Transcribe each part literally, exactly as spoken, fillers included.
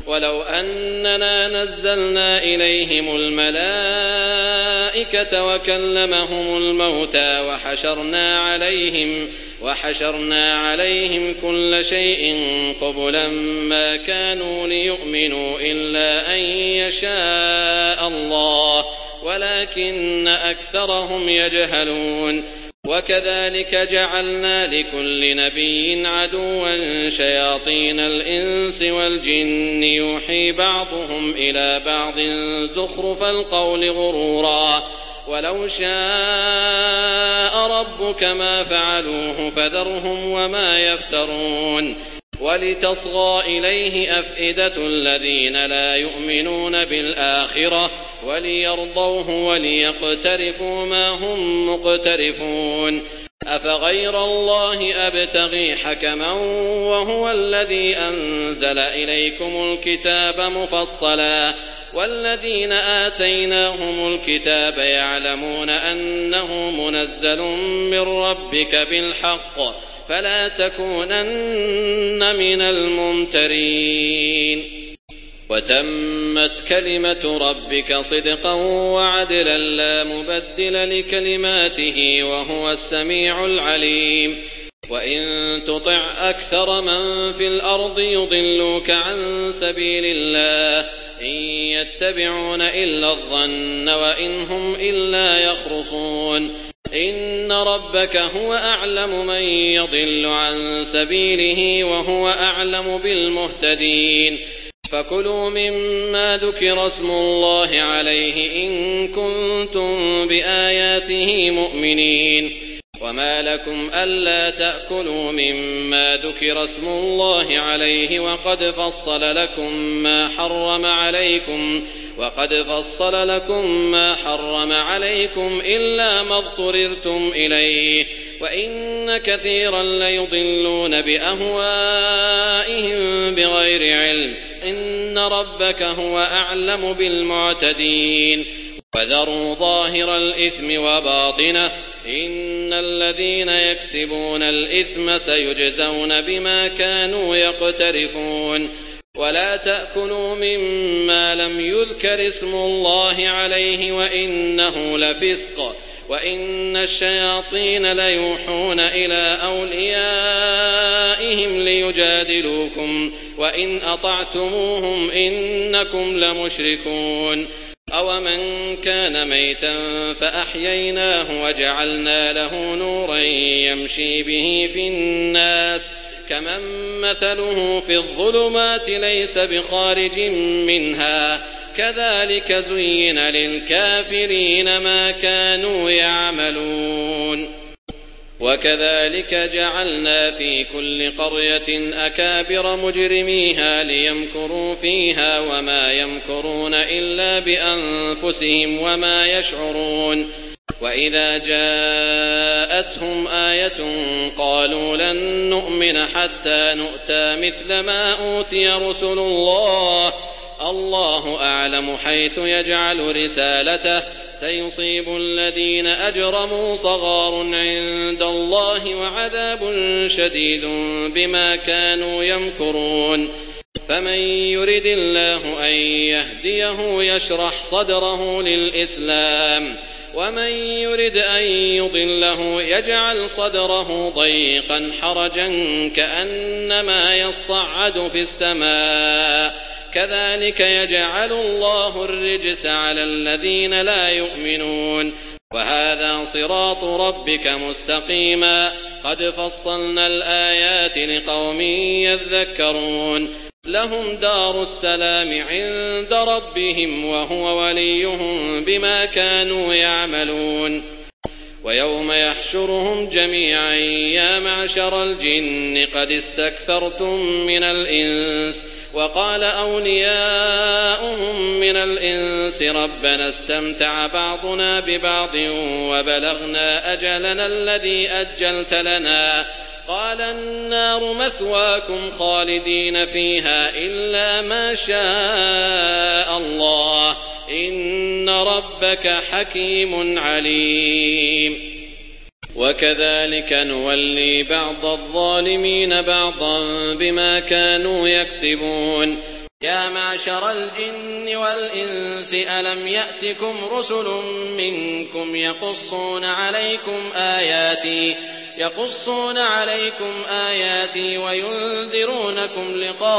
ولو أننا نزلنا إليهم الملائكة وكلمهم الموتى وحشرنا عليهم, وحشرنا عليهم كل شيء قبلا ما كانوا ليؤمنوا إلا أن يشاء الله ولكن أكثرهم يجهلون. وكذلك جعلنا لكل نبي عدوا شياطين الإنس والجن يوحي بعضهم إلى بعض زخرف القول غرورا ولو شاء ربك ما فعلوه فذرهم وما يفترون. ولتصغى إليه أفئدة الذين لا يؤمنون بالآخرة وليرضوه وليقترفوا ما هم مقترفون. أفغير الله أبتغي حكما وهو الذي أنزل إليكم الكتاب مفصلا والذين آتيناهم الكتاب يعلمون أنه منزل من ربك بالحق فلا تكونن من الممترين. وتمت كلمة ربك صدقا وعدلا لا مبدل لكلماته وهو السميع العليم. وإن تطع أكثر من في الأرض يضلوك عن سبيل الله إن يتبعون إلا الظن وإن هم إلا يخرصون. إن ربك هو أعلم من يضل عن سبيله وهو أعلم بالمهتدين. فكلوا مما ذكر اسم الله عليه إن كنتم بآياته مؤمنين. وما لكم ألا تأكلوا مما ذكر اسم الله عليه وقد فصل لكم ما حرم عليكم وقد فصل لكم ما حرم عليكم إلا ما اضطررتم إليه وإن كثيرا ليضلون بأهوائهم بغير علم إن ربك هو أعلم بالمعتدين. وذروا ظاهر الإثم وباطنه إن الذين يكسبون الإثم سيجزون بما كانوا يقترفون. ولا تأكلوا مما لم يذكر اسم الله عليه وإنه لفسق وإن الشياطين ليوحون إلى أوليائهم ليجادلوكم وإن أطعتموهم إنكم لمشركون. أومن كان ميتا فأحييناه وجعلنا له نورا يمشي به في الناس كمن مثله في الظلمات ليس بخارج منها كذلك زين للكافرين ما كانوا يعملون. وكذلك جعلنا في كل قرية أكابر مجرميها ليمكروا فيها وما يمكرون إلا بأنفسهم وما يشعرون. وإذا جاءتهم آية قالوا لن نؤمن حتى نؤتى مثل ما أوتي رسل الله الله أعلم حيث يجعل رسالته سيصيب الذين أجرموا صغار عند الله وعذاب شديد بما كانوا يمكرون. فمن يرد الله أن يهديه يشرح صدره للإسلام ومن يرد أن يضله يجعل صدره ضيقا حرجا كأنما يصعد في السماء كذلك يجعل الله الرجس على الذين لا يؤمنون. وهذا صراط ربك مستقيما قد فصلنا الآيات لقوم يذكرون. لهم دار السلام عند ربهم وهو وليهم بما كانوا يعملون. ويوم يحشرهم جميعا يا معشر الجن قد استكثرتم من الإنس وقال أولياؤهم من الإنس ربنا استمتع بعضنا ببعض وبلغنا أجلنا الذي أجلت لنا قال النار مثواكم خالدين فيها إلا ما شاء الله إن ربك حكيم عليم. وكذلك نولي بعض الظالمين بعضا بما كانوا يكسبون. يا معشر الجن والإنس ألم يأتكم رسل منكم يقصون عليكم آياتي يقصون عليكم آياتي وينذرونكم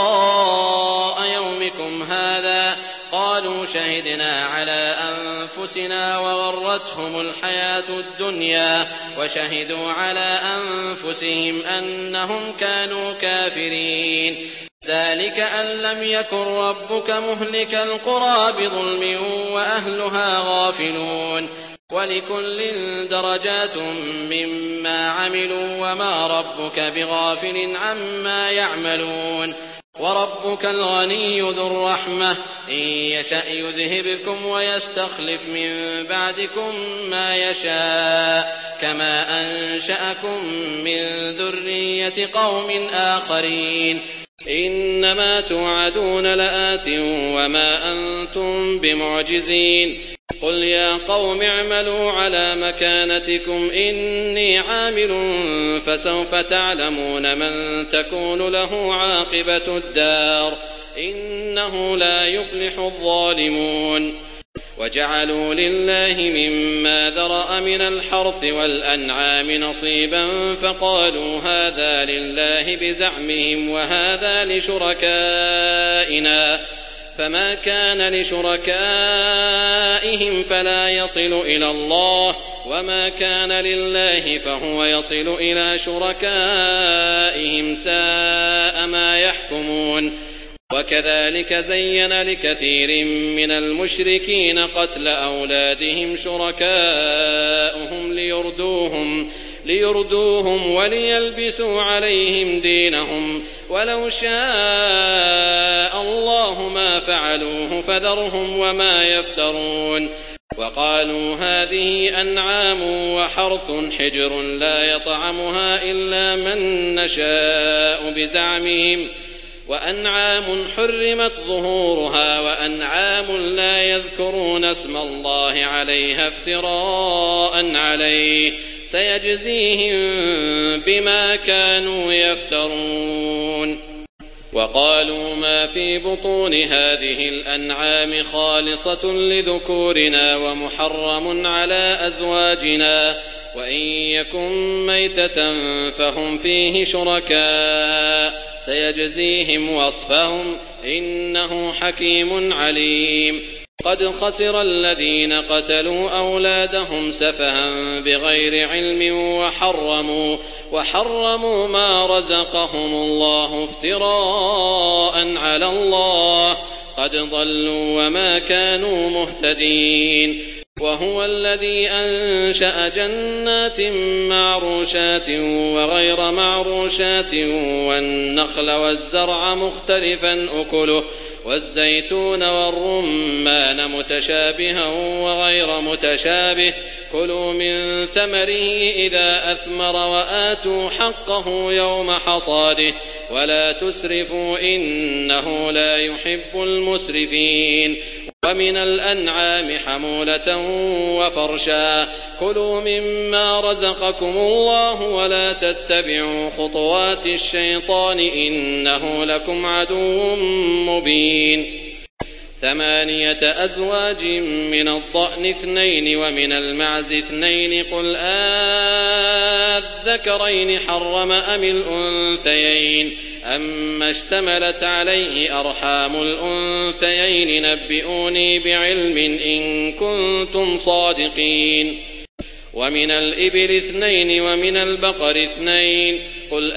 لقاء يومكم هذا قالوا شهدنا على أنفسنا وغرتهم الحياة الدنيا وشهدوا على أنفسهم أنهم كانوا كافرين ذلك أن لم يكن ربك مهلك القرى بظلم وأهلها غافلون ولكل درجات مما عملوا وما ربك بغافل عما يعملون وربك الغني ذو الرحمة إن يشأ يذهبكم ويستخلف من بعدكم ما يشاء كما أنشأكم من ذرية قوم آخرين إنما توعدون لآت وما أنتم بمعجزين قل يا قوم اعملوا على مكانتكم إني عامل فسوف تعلمون من تكون له عاقبة الدار إنه لا يفلح الظالمون وجعلوا لله مما ذرأ من الحرث والأنعام نصيبا فقالوا هذا لله بزعمهم وهذا لشركائنا فما كان لشركائهم فلا يصل إلى الله وما كان لله فهو يصل إلى شركائهم ساء ما يحكمون وكذلك زين لكثير من المشركين قتل أولادهم شركاؤهم ليردوهم ليردوهم وليلبسوا عليهم دينهم ولو شاء الله ما فعلوه فذرهم وما يفترون وقالوا هذه أنعام وحرث حجر لا يطعمها إلا من نشاء بزعمهم وأنعام حرمت ظهورها وأنعام لا يذكرون اسم الله عليها افتراء عليه سيجزيهم بما كانوا يفترون وقالوا ما في بطون هذه الأنعام خالصة لذكورنا ومحرم على أزواجنا وإن يكن ميتة فهم فيه شركاء سيجزيهم وصفهم إنه حكيم عليم قد خسر الذين قتلوا أولادهم سفها بغير علم وحرموا, وحرموا ما رزقهم الله افتراء على الله قد ضلوا وما كانوا مهتدين وهو الذي أنشأ جنات معروشات وغير معروشات والنخل والزرع مختلفا أكله والزيتون والرمان متشابها وغير متشابه كلوا من ثمره إذا أثمر وآتوا حقه يوم حصاده ولا تسرفوا إنه لا يحب المسرفين ومن الأنعام حمولة وفرشا كلوا مما رزقكم الله ولا تتبعوا خطوات الشيطان إنه لكم عدو مبين ثمانية أزواج من الضأن اثنين ومن المعز اثنين قل آذكرين حرم أم الأنثيين أما اشتملت عليه أرحام الأنثيين نبئوني بعلم إن كنتم صادقين ومن الإبل اثنين ومن البقر اثنين قل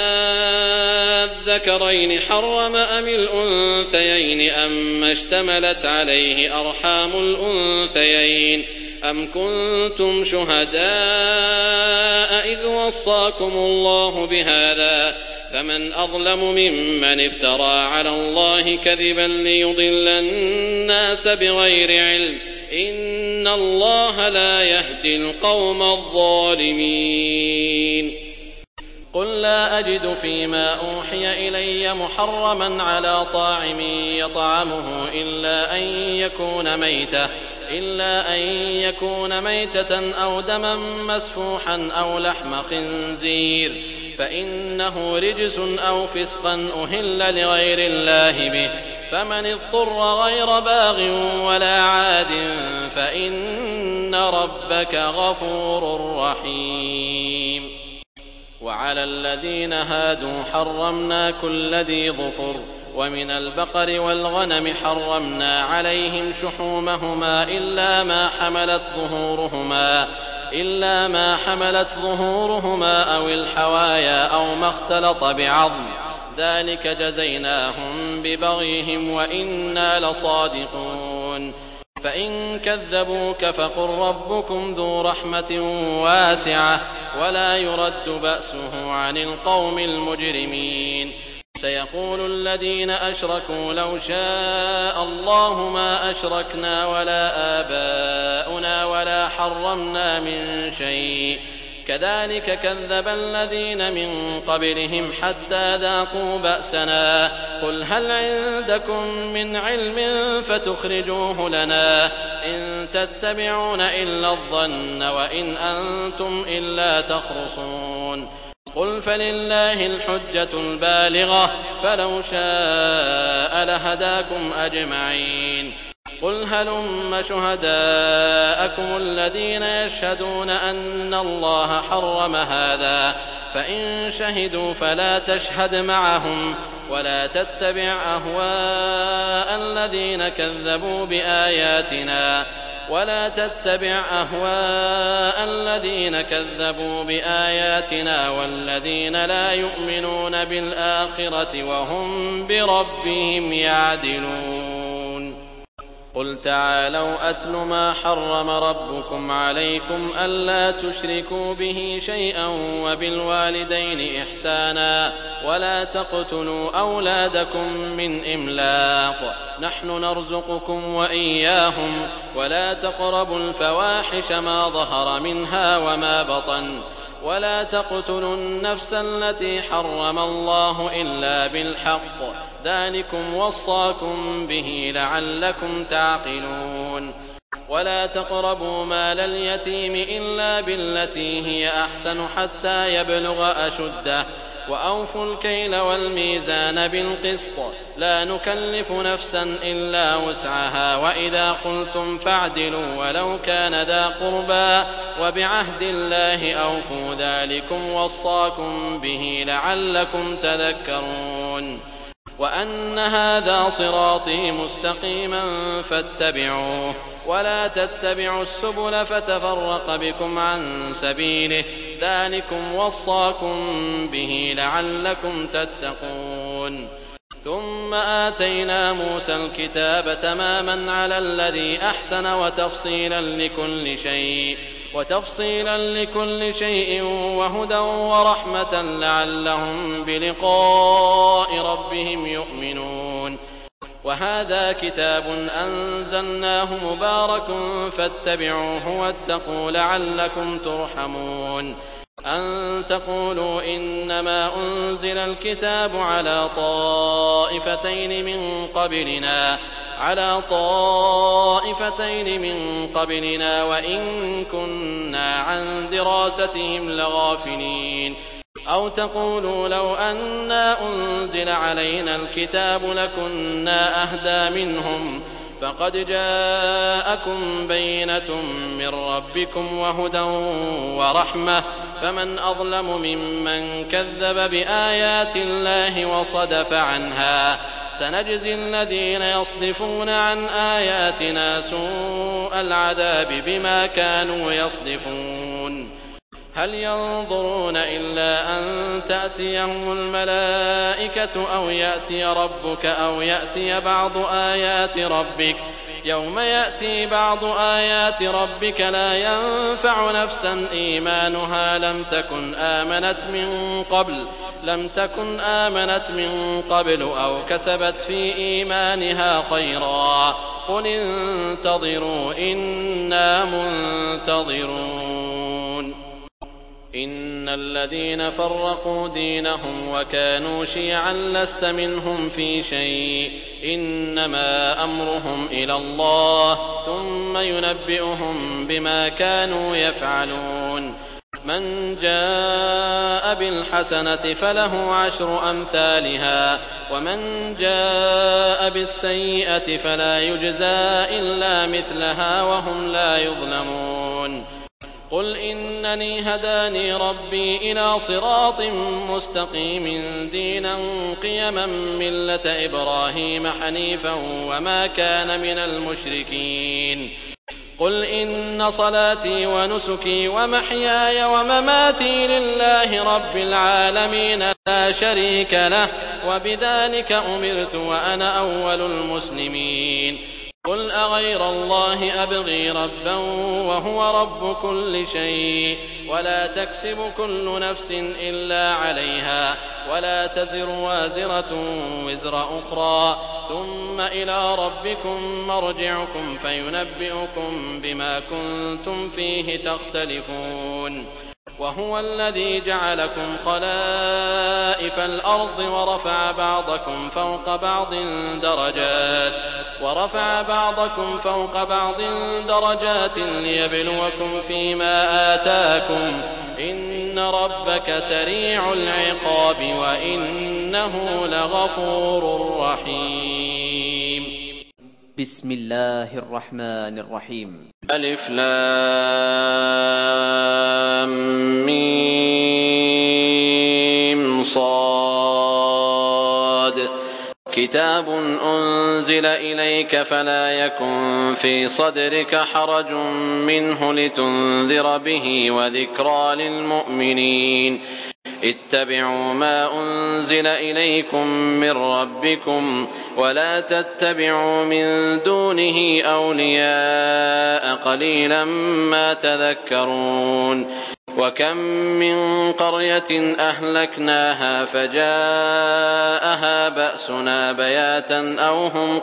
آذكرين حرم أم الأنثيين أما اشتملت عليه أرحام الأنثيين أم كنتم شهداء إذ وصاكم الله بهذا فمن أظلم ممن افترى على الله كذبا ليضل الناس بغير علم إن الله لا يهدي القوم الظالمين قل لا أجد فيما أوحي إلي محرما على طاعم يطعمه إلا أن يكون ميتة إلا أن يكون ميتة أو دما مسفوحا أو لحم خنزير فإنه رجس أو فسقا أهل لغير الله به، فمن اضطر غير باغ ولا عاد فإن ربك غفور رحيم. وعلى الذين هادوا حرمنا كل ذي ظفر، ومن البقر والغنم حرمنا عليهم شحومهما إلا ما حملت ظهورهما إلا ما حملت ظهورهما أو الحوايا أو ما اختلط بعظم، ذلك جزيناهم ببغيهم وإنا لصادقون. فإن كذبوك فقل ربكم ذو رحمة واسعة ولا يرد بأسه عن القوم المجرمين. سيقول الذين أشركوا لو شاء الله ما أشركنا ولا آباؤنا ولا حرمنا من شيء، كذلك كذب الذين من قبلهم حتى ذاقوا بأسنا. قل هل عندكم من علم فتخرجوه لنا؟ إن تتبعون إلا الظن وإن أنتم إلا تخرصون. قل فلله الحجة البالغة فلو شاء لهداكم أجمعين. قل هلم شهداءكم الذين يشهدون أن الله حرم هذا، فإن شهدوا فلا تشهد معهم ولا تتبع أهواء الذين كذبوا بآياتنا ولا تتبع أهواء الذين كذبوا بآياتنا والذين لا يؤمنون بالآخرة وهم بربهم يعدلون. قل تعالوا أتل ما حرم ربكم عليكم ألا تشركوا به شيئا وبالوالدين إحسانا ولا تقتلوا أولادكم من إملاق نحن نرزقكم وإياهم ولا تقربوا الفواحش ما ظهر منها وما بطن ولا تقتلوا النفس التي حرم الله إلا بالحق ذلكم وصاكم به لعلكم تعقلون. ولا تقربوا مال اليتيم إلا بالتي هي أحسن حتى يبلغ أشده وأوفوا الكيل والميزان بالقسط لا نكلف نفسا إلا وسعها وإذا قلتم فاعدلوا ولو كان ذا قربى وبعهد الله أوفوا ذلكم وصاكم به لعلكم تذكرون. وأن هذا صراطي مستقيما فاتبعوه ولا تتبعوا السبل فتفرق بكم عن سبيله ذلكم وصاكم به لعلكم تتقون. ثم آتينا موسى الكتاب تماما على الذي أحسن وتفصيلا لكل شيء وتفصيلا لكل شيء وهدى ورحمة لعلهم بلقاء ربهم يؤمنون. وهذا كتاب أنزلناه مبارك فاتبعوه واتقوا لعلكم ترحمون. أن تقولوا إنما أنزل الكتاب على طائفتين من قبلنا على طائفتين من قبلنا وإن كنا عن دراستهم لغافلين. أو تقولوا لو أنا أنزل علينا الكتاب لكنا أهدى منهم فقد جاءكم بينة من ربكم وهدى ورحمة فمن أظلم ممن كذب بآيات الله وصدف عنها سنجزي الذين يصدفون عن آياتنا سوء العذاب بما كانوا يصدفون. هل ينظرون إلا أن تأتيهم الملائكة أو يأتي ربك أو يأتي بعض آيات ربك يوم يأتي بعض آيات ربك لا ينفع نفسا إيمانها لم تكن آمنت من قبل لم تكن آمنت من قبل أو كسبت في إيمانها خيرا قل انتظروا إنا منتظرون. إن الذين فرقوا دينهم وكانوا شيعا لست منهم في شيء إنما أمرهم إلى الله ثم ينبئهم بما كانوا يفعلون من جاء بالحسنة فله عشر أمثالها ومن جاء بالسيئة فلا يجزى إلا مثلها وهم لا يظلمون قل إنني هداني ربي إلى صراط مستقيم دينا قيما ملة إبراهيم حنيفا وما كان من المشركين قل إن صلاتي ونسكي ومحياي ومماتي لله رب العالمين لا شريك له وبذلك أمرت وأنا أول المسلمين قل أغير الله أبغي ربا وهو رب كل شيء ولا تكسب كل نفس إلا عليها ولا تزر وازرة وزر أخرى ثم إلى ربكم مرجعكم فينبئكم بما كنتم فيه تختلفون وهو الذي جعلكم خلائف الأرض ورفع بعضكم فوق بعض درجات ورفع بعضكم فوق بعض درجات ليبلوكم فيما آتاكم إن ربك سريع العقاب وإنه لغفور رحيم بسم الله الرحمن الرحيم ألف لام ميم صاد كتاب أنزل إليك فلا يكن في صدرك حرج منه لتنذر به وذكرى للمؤمنين اتبعوا ما أنزل إليكم من ربكم ولا تتبعوا من دونه أولياء قليلا ما تذكرون وكم من قرية أهلكناها فجاءها بأسنا بياتا أو هم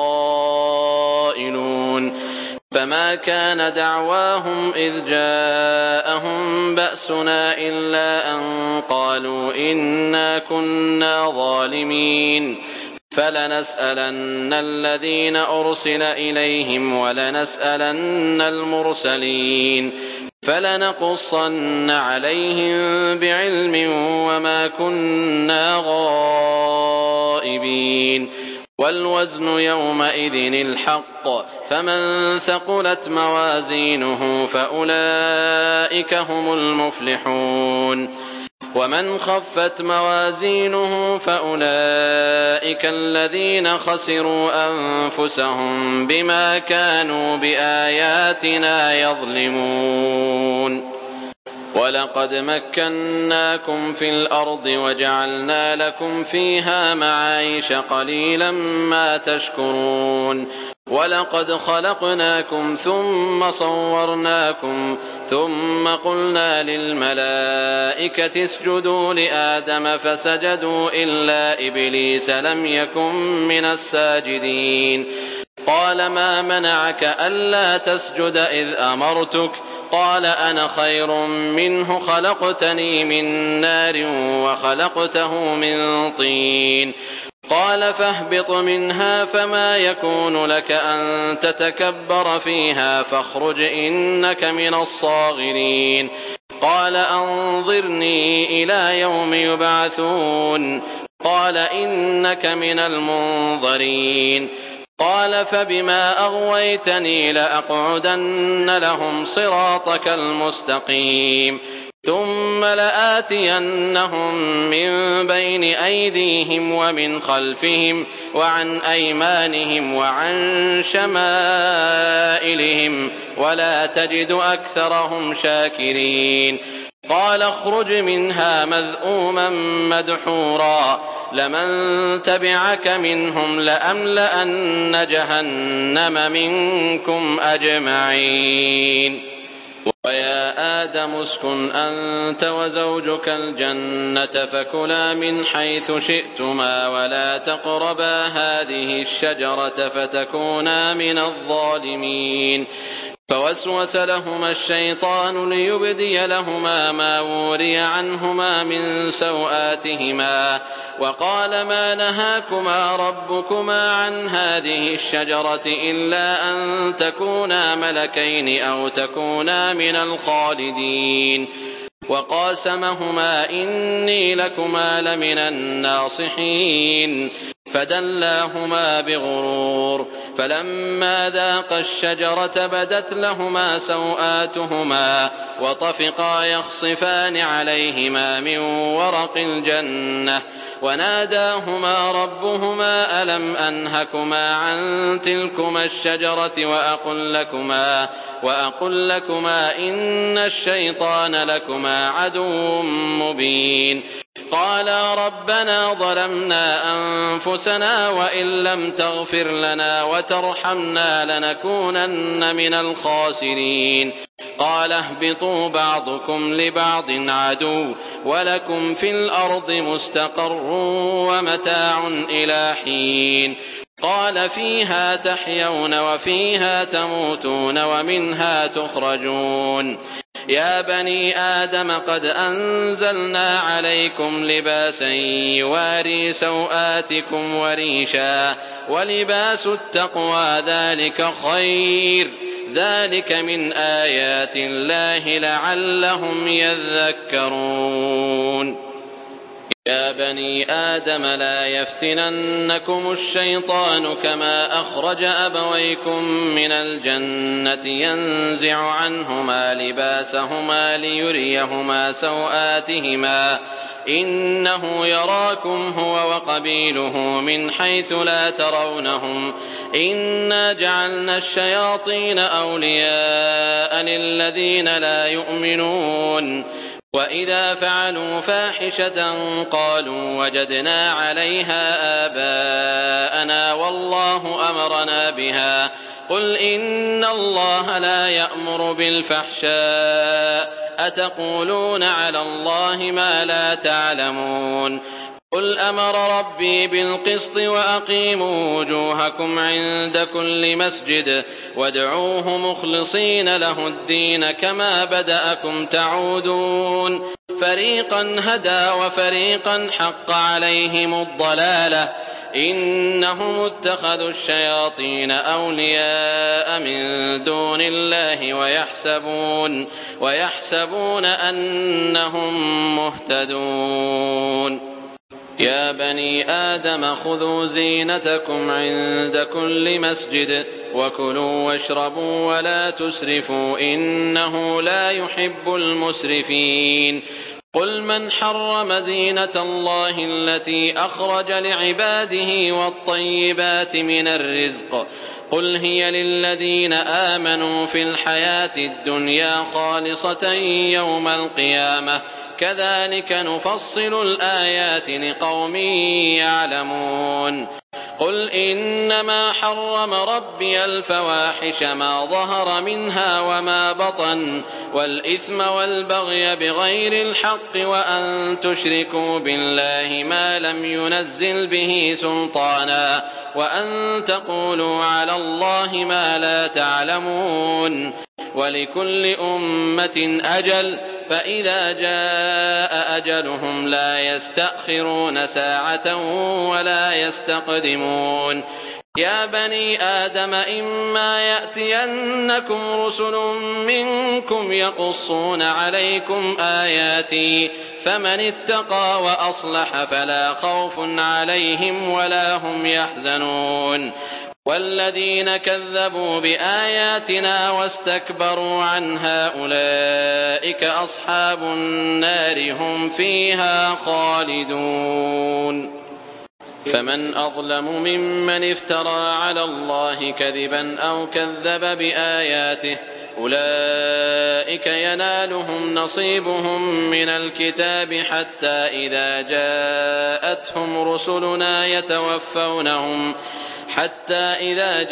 قائلون فما كان دعواهم إذ جاءهم بأسنا إلا أن قالوا إنا كنا ظالمين فلنسألن الذين أرسل إليهم ولنسألن المرسلين فلنقصن عليهم بعلم وما كنا غائبين والوزن يومئذ الحق فمن ثقلت موازينه فأولئك هم المفلحون ومن خفت موازينه فأولئك الذين خسروا أنفسهم بما كانوا بآياتنا يظلمون ولقد مكناكم في الأرض وجعلنا لكم فيها معايش قليلا ما تشكرون ولقد خلقناكم ثم صورناكم ثم قلنا للملائكة اسجدوا لآدم فسجدوا إلا إبليس لم يكن من الساجدين قال ما منعك ألا تسجد إذ أمرتك قال أنا خير منه خلقتني من نار وخلقته من طين قال فاهبط منها فما يكون لك أن تتكبر فيها فاخرج إنك من الصاغرين قال أنظرني إلى يوم يبعثون قال إنك من المنظرين قال فبما أغويتني لأقعدن لهم صراطك المستقيم ثم لآتينهم من بين أيديهم ومن خلفهم وعن أيمانهم وعن شمائلهم ولا تجد أكثرهم شاكرين قال اخرج منها مذءوما مدحورا لمن تبعك منهم لأملأن جهنم منكم أجمعين ويا آدم اسكن أنت وزوجك الجنة فكلا من حيث شئتما ولا تقربا هذه الشجرة فتكونا من الظالمين فوسوس لهما الشيطان ليبدي لهما ما وري عنهما من سوآتهما وقال ما نهاكما ربكما عن هذه الشجرة إلا أن تكونا ملكين أو تكونا من الخالدين وقاسمهما إني لكما لمن الناصحين فدلاهما بغرور فلما ذاقا الشجرة بدت لهما سوآتهما وطفقا يخصفان عليهما من ورق الجنة وناداهما ربهما ألم أنهكما عن تلكما الشجرة وأقل لكما, وأقل لكما إن الشيطان لكما عدو مبين قالا ربنا ظلمنا أنفسنا وإن لم تغفر لنا وترحمنا لنكونن من الخاسرين قال اهبطوا بعضكم لبعض عدو ولكم في الأرض مستقر ومتاع إلى حين قال فيها تحيون وفيها تموتون ومنها تخرجون يا بني آدم قد أنزلنا عليكم لباسا يواري سوآتكم وريشا ولباس التقوى ذلك خير ذلك من آيات الله لعلهم يذكرون يا بني آدم لا يفتننكم الشيطان كما أخرج أبويكم من الجنة ينزع عنهما لباسهما ليريهما سوآتهما إنه يراكم هو وقبيله من حيث لا ترونهم إنا جعلنا الشياطين أولياء للذين لا يؤمنون وإذا فعلوا فاحشة قالوا وجدنا عليها آباءنا والله أمرنا بها قل إن الله لا يأمر بالفحشاء أتقولون على الله ما لا تعلمون قل أمر ربي بالقسط وأقيموا وجوهكم عند كل مسجد وادعوه مخلصين له الدين كما بدأكم تعودون فريقا هدى وفريقا حق عليهم الضلالة إنهم اتخذوا الشياطين أولياء من دون الله ويحسبون, ويحسبون أنهم مهتدون يا بني آدم خذوا زينتكم عند كل مسجد وكلوا واشربوا ولا تسرفوا إنه لا يحب المسرفين قل من حرم زينة الله التي أخرج لعباده والطيبات من الرزق قل هي للذين آمنوا في الحياة الدنيا خالصة يوم القيامة كذلك نفصل الآيات لقوم يعلمون قل إنما حرم ربي الفواحش ما ظهر منها وما بطن والإثم والبغي بغير الحق وأن تشركوا بالله ما لم ينزل به سلطانا وأن تقولوا على الله ما لا تعلمون ولكل أمة أجل فإذا جاء أجلهم لا يستأخرون ساعة ولا يستقدمون يا بني آدم إما يأتينكم رسل منكم يقصون عليكم آياتي فمن اتقى وأصلح فلا خوف عليهم ولا هم يحزنون والذين كذبوا بآياتنا واستكبروا عنها أولئك أصحاب النار هم فيها خالدون فمن أظلم ممن افترى على الله كذبا أو كذب بآياته أولئك ينالهم نصيبهم من الكتاب حتى إذا جاءتهم رسلنا يتوفونهم حتى إذا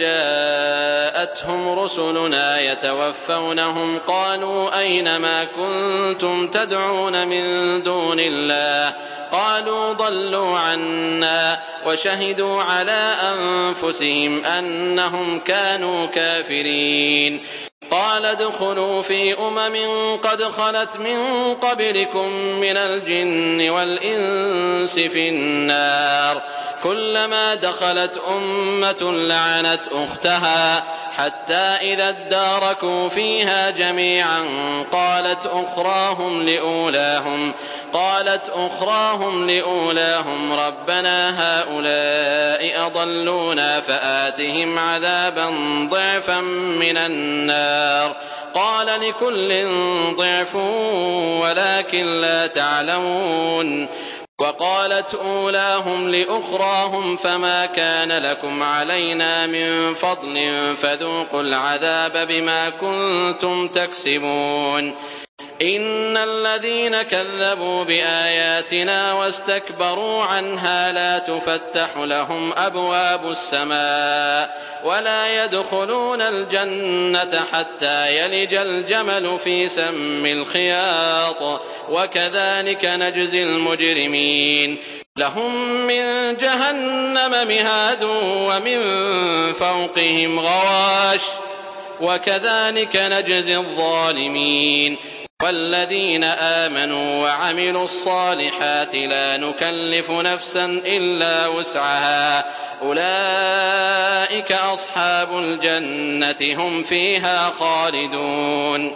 جاءتهم رسلنا يتوفونهم قالوا أين ما كنتم تدعون من دون الله قالوا ضلوا عنا وشهدوا على أنفسهم أنهم كانوا كافرين قال قال ادخلوا في أمم قد خلت من قبلكم من الجن والإنس في النار كلما دخلت أمة لعنت أختها حتى إذا اداركوا فيها جميعا قالت أخراهم لأولاهم قالت أخراهم لأولاهم ربنا هؤلاء أضلونا فآتهم عذابا ضعفا من النار قال لكل ضعف ولكن لا تعلمون وقالت أولاهم لأخراهم فما كان لكم علينا من فضل فذوقوا العذاب بما كنتم تكسبون إن الذين كذبوا بآياتنا واستكبروا عنها لا تفتح لهم أبواب السماء ولا يدخلون الجنة حتى يلج الجمل في سم الخياط وكذلك نجزي المجرمين لهم من جهنم مهاد ومن فوقهم غواش وكذلك نجزي الظالمين والذين آمنوا وعملوا الصالحات لا نكلف نفسا إلا وسعها أولئك أصحاب الجنة هم فيها خالدون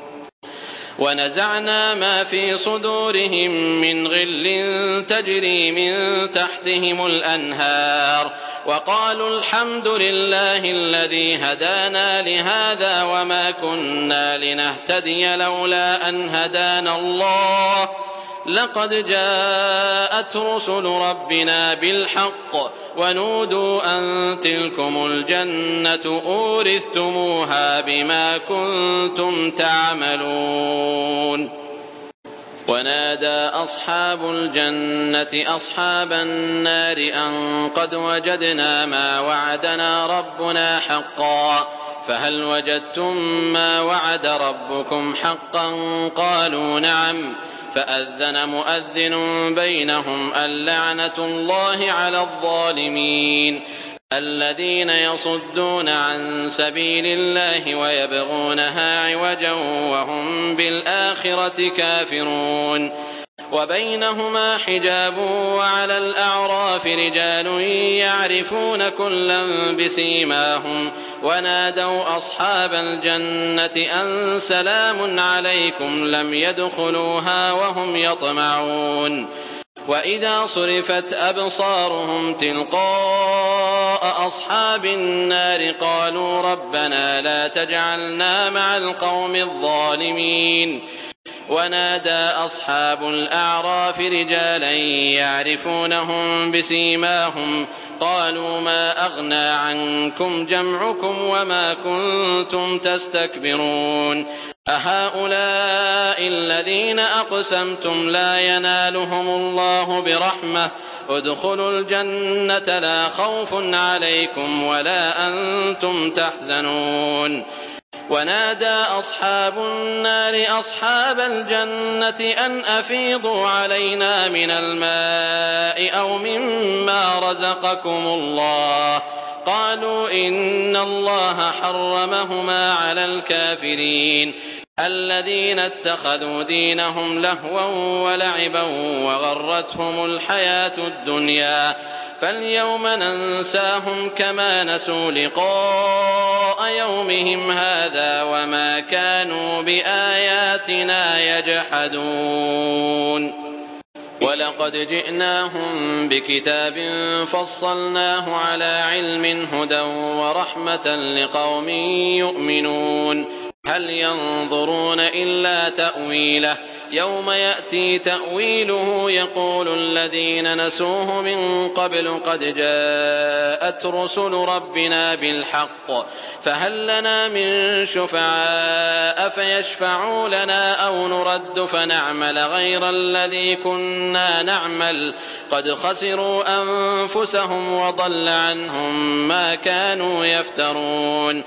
ونزعنا ما في صدورهم من غل تجري من تحتهم الأنهار وقالوا الحمد لله الذي هدانا لهذا وما كنا لنهتدي لولا أن هدانا الله لقد جاءت رسل ربنا بالحق ونودوا أن تلكم الجنة أورثتموها بما كنتم تعملون ونادى أصحاب الجنة أصحاب النار أن قد وجدنا ما وعدنا ربنا حقا فهل وجدتم ما وعد ربكم حقا قالوا نعم فأذن مؤذن بينهم اللعنة الله على الظالمين الذين يصدون عن سبيل الله ويبغونها عوجا وهم بالآخرة كافرون وبينهما حجاب وعلى الأعراف رجال يعرفون كلا بسيماهم ونادوا أصحاب الجنة أن سلام عليكم لم يدخلوها وهم يطمعون وإذا صرفت أبصارهم تلقاء أصحاب النار قالوا ربنا لا تجعلنا مع القوم الظالمين ونادى أصحاب الأعراف رجالا يعرفونهم بسيماهم قالوا ما أغنى عنكم جمعكم وما كنتم تستكبرون أهؤلاء الذين أقسمتم لا ينالهم الله برحمة ادخلوا الجنة لا خوف عليكم ولا أنتم تحزنون ونادى أصحاب النار أصحاب الجنة أن أفيضوا علينا من الماء أو مما رزقكم الله قالوا إن الله حرمهما على الكافرين الذين اتخذوا دينهم لهوا ولعبا وغرتهم الحياة الدنيا فاليوم ننساهم كما نسوا لقاء يومهم هذا وما كانوا بآياتنا يجحدون ولقد جئناهم بكتاب فصلناه على علم هدى ورحمة لقوم يؤمنون هل ينظرون إلا تأويله يوم يأتي تأويله يقول الذين نسوه من قبل قد جاءت رسل ربنا بالحق فهل لنا من شفعاء فيشفعوا لنا أو نرد فنعمل غير الذي كنا نعمل قد خسروا أنفسهم وضل عنهم ما كانوا يفترون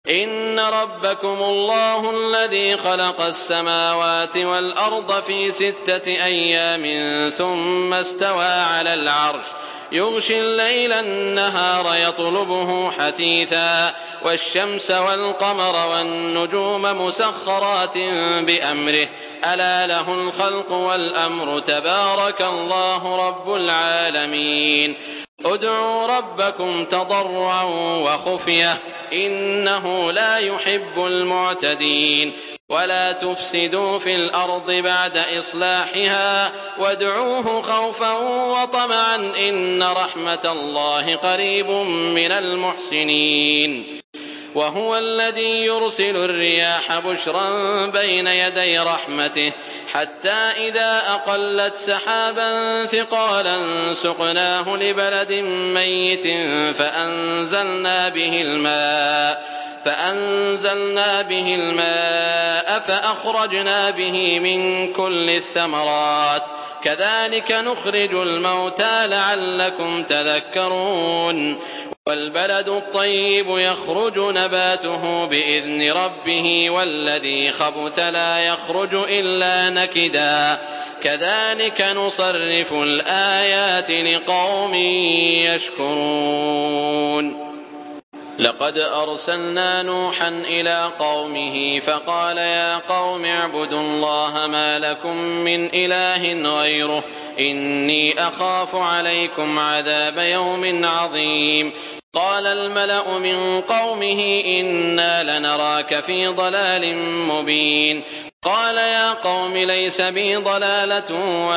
إن ربكم الله الذي خلق السماوات والأرض في ستة أيام ثم استوى على العرش يغشي الليل النهار يطلبه حثيثا والشمس والقمر والنجوم مسخرات بأمره ألا له الخلق والأمر تبارك الله رب العالمين. ادعوا ربكم تضرعا وخفية إنه لا يحب المعتدين ولا تفسدوا في الأرض بعد إصلاحها وادعوه خوفا وطمعا إن رحمة الله قريب من المحسنين. وهو الذي يرسل الرياح بشرا بين يدي رحمته حتى إذا أقلت سحابا ثقالا سقناه لبلد ميت فأنزلنا به الماء فأنزلنا به الماء فأخرجنا به من كل الثمرات كذلك نخرج الموتى لعلكم تذكرون. والبلد الطيب يخرج نباته بإذن ربه والذي خبث لا يخرج إلا نكدا كذلك نصرف الآيات لقوم يشكرون. لقد أرسلنا نوحا إلى قومه فقال يا قوم اعبدوا الله ما لكم من إله غيره إني أخاف عليكم عذاب يوم عظيم. قال الملأ من قومه إنا لنراك في ضلال مبين. قال يا قوم ليس بي ضلالة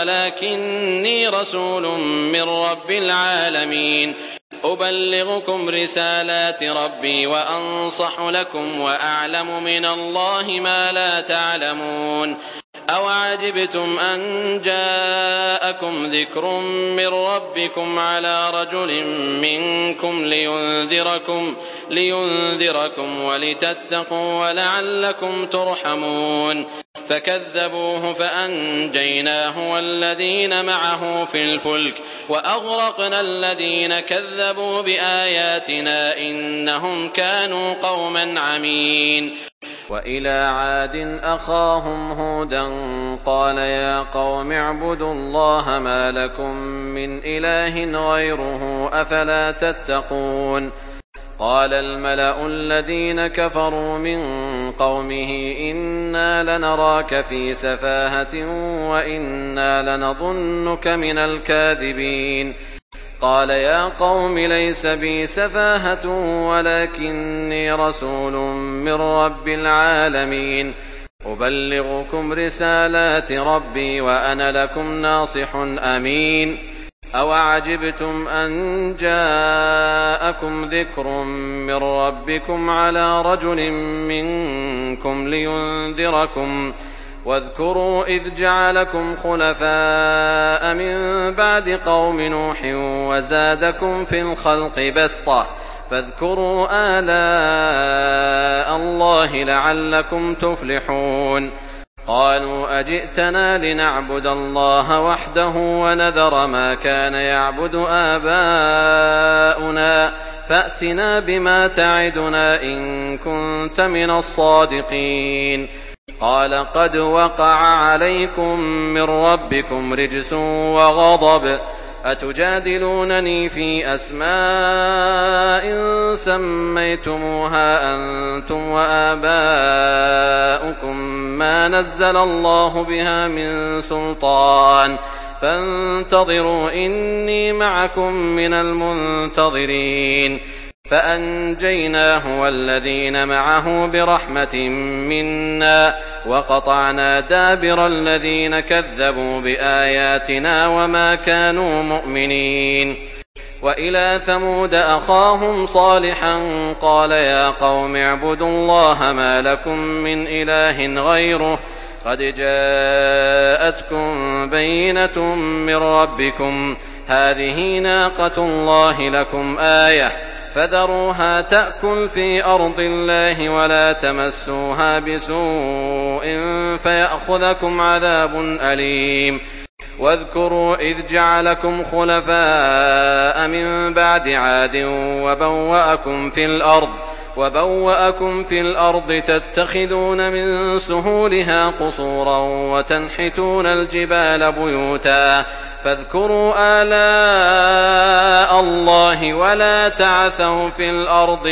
ولكني رسول من رب العالمين أبلغكم رسالات ربي وأنصح لكم وأعلم من الله ما لا تعلمون. أوعجبتم أن جاءكم ذكر من ربكم على رجل منكم لينذركم, لينذركم ولتتقوا ولعلكم ترحمون. فكذبوه فأنجيناه والذين معه في الفلك وأغرقنا الذين كذبوا بآياتنا إنهم كانوا قوما عمين. وإلى عاد أخاهم هودا قال يا قوم اعبدوا الله ما لكم من إله غيره أفلا تتقون. قال الملأ الذين كفروا من قومه إنا لنراك في سفاهة وإنا لنظنك من الكاذبين. قال يا قوم ليس بي سفاهة ولكني رسول من رب العالمين أبلغكم رسالات ربي وأنا لكم ناصح أمين. أوعجبتم أن جاءكم ذكر من ربكم على رجل منكم لينذركم واذكروا إذ جعلكم خلفاء من بعد قوم نوح وزادكم في الخلق بسطة فاذكروا آلاء الله لعلكم تفلحون. قالوا أجئتنا لنعبد الله وحده ونذر ما كان يعبد آباؤنا فأتنا بما تعدنا إن كنت من الصادقين. قال قد وقع عليكم من ربكم رجس وغضب أتجادلونني في أسماء سميتموها أنتم وآباؤكم ما نزل الله بها من سلطان فانتظروا إني معكم من المنتظرين. فأنجيناه والذين معه برحمة منا وقطعنا دابر الذين كذبوا بآياتنا وما كانوا مؤمنين. وإلى ثمود أخاهم صالحا قال يا قوم اعبدوا الله ما لكم من إله غيره قد جاءتكم بينة من ربكم هذه ناقة الله لكم آية فذروها تأكل في أرض الله ولا تمسوها بسوء فيأخذكم عذاب أليم. واذكروا إذ جعلكم خلفاء من بعد عاد وبوأكم في الأرض وبوأكم في الأرض تتخذون من سهولها قصورا وتنحتون الجبال بيوتا فاذكروا آلاء الله ولا تعثوا في الأرض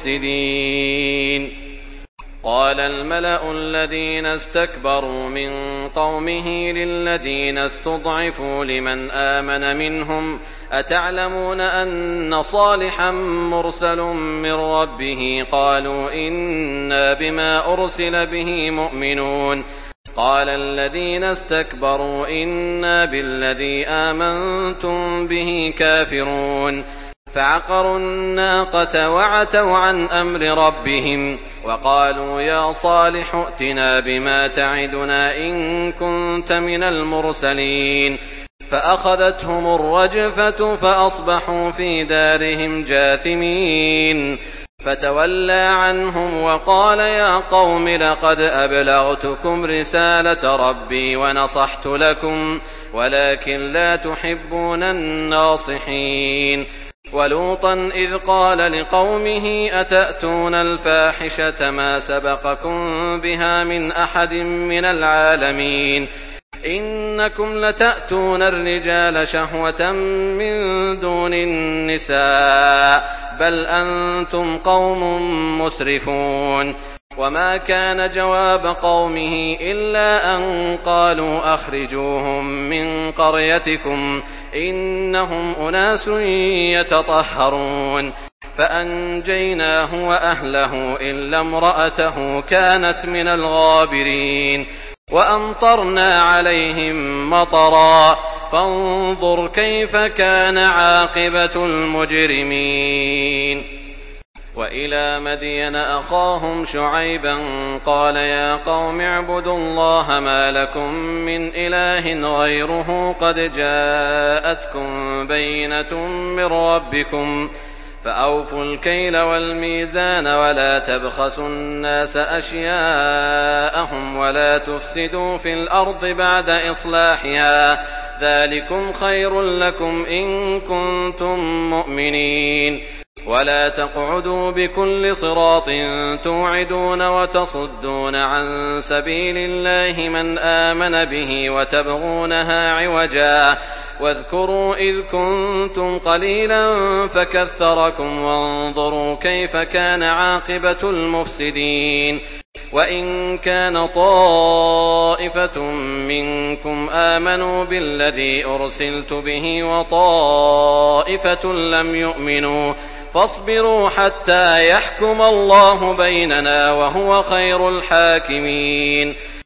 مفسدين. قال الملأ الذين استكبروا من قومه للذين استضعفوا لمن آمن منهم أتعلمون أن صالحا مرسل من ربه قالوا إنا بما أرسل به مؤمنون. قال الذين استكبروا إنا بالذي آمنتم به كافرون. فعقروا الناقة وعتوا عن أمر ربهم وقالوا يا صالح ائتنا بما تعدنا إن كنت من المرسلين. فأخذتهم الرجفة فأصبحوا في دارهم جاثمين. فتولى عنهم وقال يا قوم لقد أبلغتكم رسالة ربي ونصحت لكم ولكن لا تحبون الناصحين. ولوطا إذ قال لقومه أتأتون الفاحشة ما سبقكم بها من أحد من العالمين إنكم لتأتون الرجال شهوة من دون النساء بل أنتم قوم مسرفون. وما كان جواب قومه إلا أن قالوا أخرجوهم من قريتكم إنهم أناس يتطهرون. فأنجيناه وأهله إلا امرأته كانت من الغابرين. وأمطرنا عليهم مطرا فانظر كيف كان عاقبة المجرمين. وإلى مدين أخاهم شعيبا قال يا قوم اعبدوا الله ما لكم من إله غيره قد جاءتكم بينة من ربكم فأوفوا الكيل والميزان ولا تبخسوا الناس أشياءهم ولا تفسدوا في الأرض بعد إصلاحها ذلكم خير لكم إن كنتم مؤمنين. ولا تقعدوا بكل صراط توعدون وتصدون عن سبيل الله من آمن به وتبغونها عوجا واذكروا إذ كنتم قليلا فكثركم وانظروا كيف كان عاقبة المفسدين. وإن كان طائفة منكم آمنوا بالذي أرسلت به وطائفة لم يؤمنوا فاصبروا حتى يحكم الله بيننا وهو خير الحاكمين.